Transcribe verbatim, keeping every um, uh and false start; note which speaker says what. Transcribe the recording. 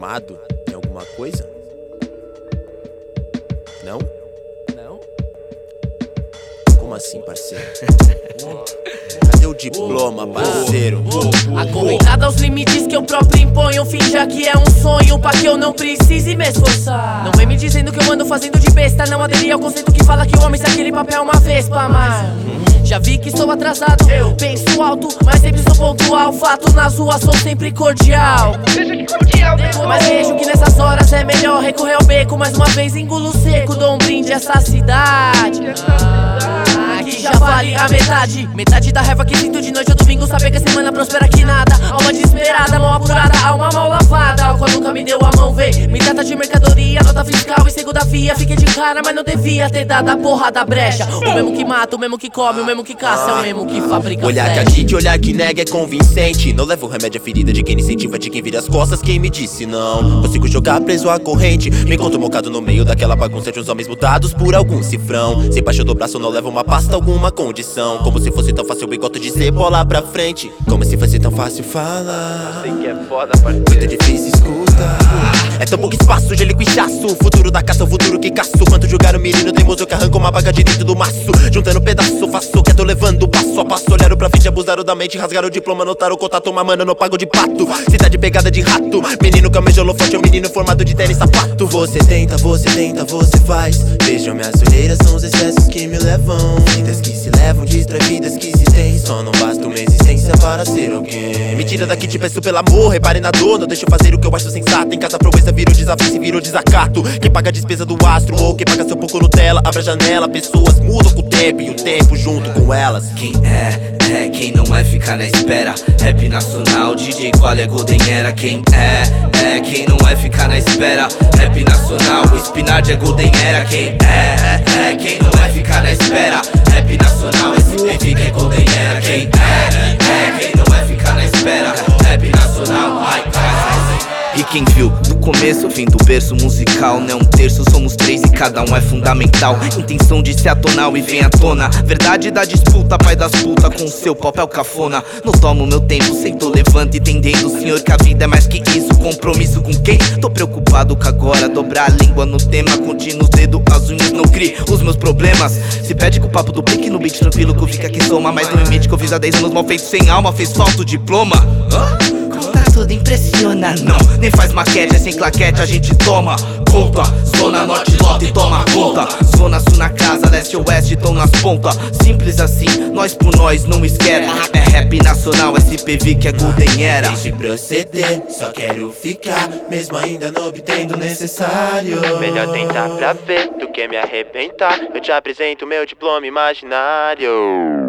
Speaker 1: formado em alguma coisa? Não?
Speaker 2: Não?
Speaker 1: Como assim, parceiro? Cadê o diploma, parceiro?
Speaker 2: Acorrentada aos limites que eu próprio imponho, finja que é um sonho pra que eu não precise me esforçar. Não vem me dizendo que eu ando fazendo de besta, não aderi ao conceito que fala que o homem se aquele papel uma vez pra mais. Já vi que estou atrasado, eu penso alto, mas sempre sou pontual. Fato nas ruas sou sempre cordial.
Speaker 3: Seja que cordial, nego.
Speaker 2: Mas vejo que nessas horas é melhor recorrer ao beco. Mais uma vez engulo seco, dou um brinde a essa cidade. Ah, aqui já vale a metade. Metade da raiva que sinto de noite ou domingo. Saber que a semana prospera que nada. Alma desesperada, mão apurada, alma mal lavada. Álcool nunca me deu a mão, vê. Me trata de mercadoria, nota fiscal e segunda via. Fiquei de cara, mas não devia ter dado a porra da brecha. O mesmo que mata, o mesmo que come, o mesmo que caça, é o mesmo que fabrica.
Speaker 1: Olhar que agite, olhar que nega é convincente. Não levo remédio à ferida de quem incentiva, de quem vira as costas, quem me disse não. Consigo jogar preso à corrente. Me encontro mocado no meio daquela bagunça de uns homens mudados por algum cifrão. Sem paixão do braço não levo uma pasta, alguma condição. Como se fosse tão fácil o bigote dizer bola pra frente. Como se fosse tão fácil falar.
Speaker 3: Sei que é foda, parceiro.
Speaker 1: Muito difícil escutar. É tão pouco espaço, gelo e chaço. Futuro da caça, o futuro que caço. Quanto jogar o menino teimoso que arranca uma baga de dentro do maço. Juntando pedaço, faço que eu tô levando passo a passo. Olharam pra frente, abusaram da mente. Rasgaram o diploma, notaram o contato. Uma mana, não pago de pato. Cidade pegada de rato. Menino camejo holofote, é um menino formado de tênis sapato. Você tenta, você tenta, você faz. Vejam minhas olheiras, são os excessos que me levam. Vidas que se levam, distrai vidas que se tem. Só não basta uma existência para ser alguém. Me tira daqui, te peço pelo amor. Repare na dor, não deixa eu fazer o que eu acho sensato. Em casa a proeza virou desafio, se virou desacato. Quem paga a despesa do astro ou quem paga seu pouco Nutella. Abre a janela, pessoas mudam com o tempo e o tempo junto com elas.
Speaker 4: Quem é, é, quem não é ficar na espera. Rap nacional, D J qual é Golden Era. Quem é, é, quem não é ficar na espera. Rap nacional, o Spinard é Golden Era. Quem é, é, quem não é ficar na espera. Rap nacional, esse baby que é Golden Era. Quem é, é, quem não é ficar na espera. Rap nacional, ai, ai. E quem viu do começo, eu vim do berço musical. Não é um terço, somos três e cada um é fundamental. Intenção de ser atonal e vem à tona. Verdade da disputa, pai das putas com o seu papel cafona. Não tomo meu tempo, sento, levanto entendendo, senhor, que a vida é mais que isso. Compromisso com quem? Tô preocupado com agora. Dobrar a língua no tema, contínuo os dedos, as unhas, não crie os meus problemas. Se pede com o papo do pique no beat tranquilo que eu fica aqui soma. Mas não imite que eu fiz há dez anos mal feito sem alma. Fez falta o diploma. Hã? Tudo impressiona, não, nem faz maquete, é sem claquete, a gente toma conta. Zona norte lota e toma conta. Zona sul na casa, leste e oeste tão nas pontas. Simples assim, nós por nós, não esquece. É rap nacional, S P V que é Golden Era.
Speaker 1: Deixe proceder, só quero ficar, mesmo ainda não obtendo o necessário.
Speaker 3: Melhor tentar pra ver do que me arrebentar. Eu te apresento meu diploma imaginário.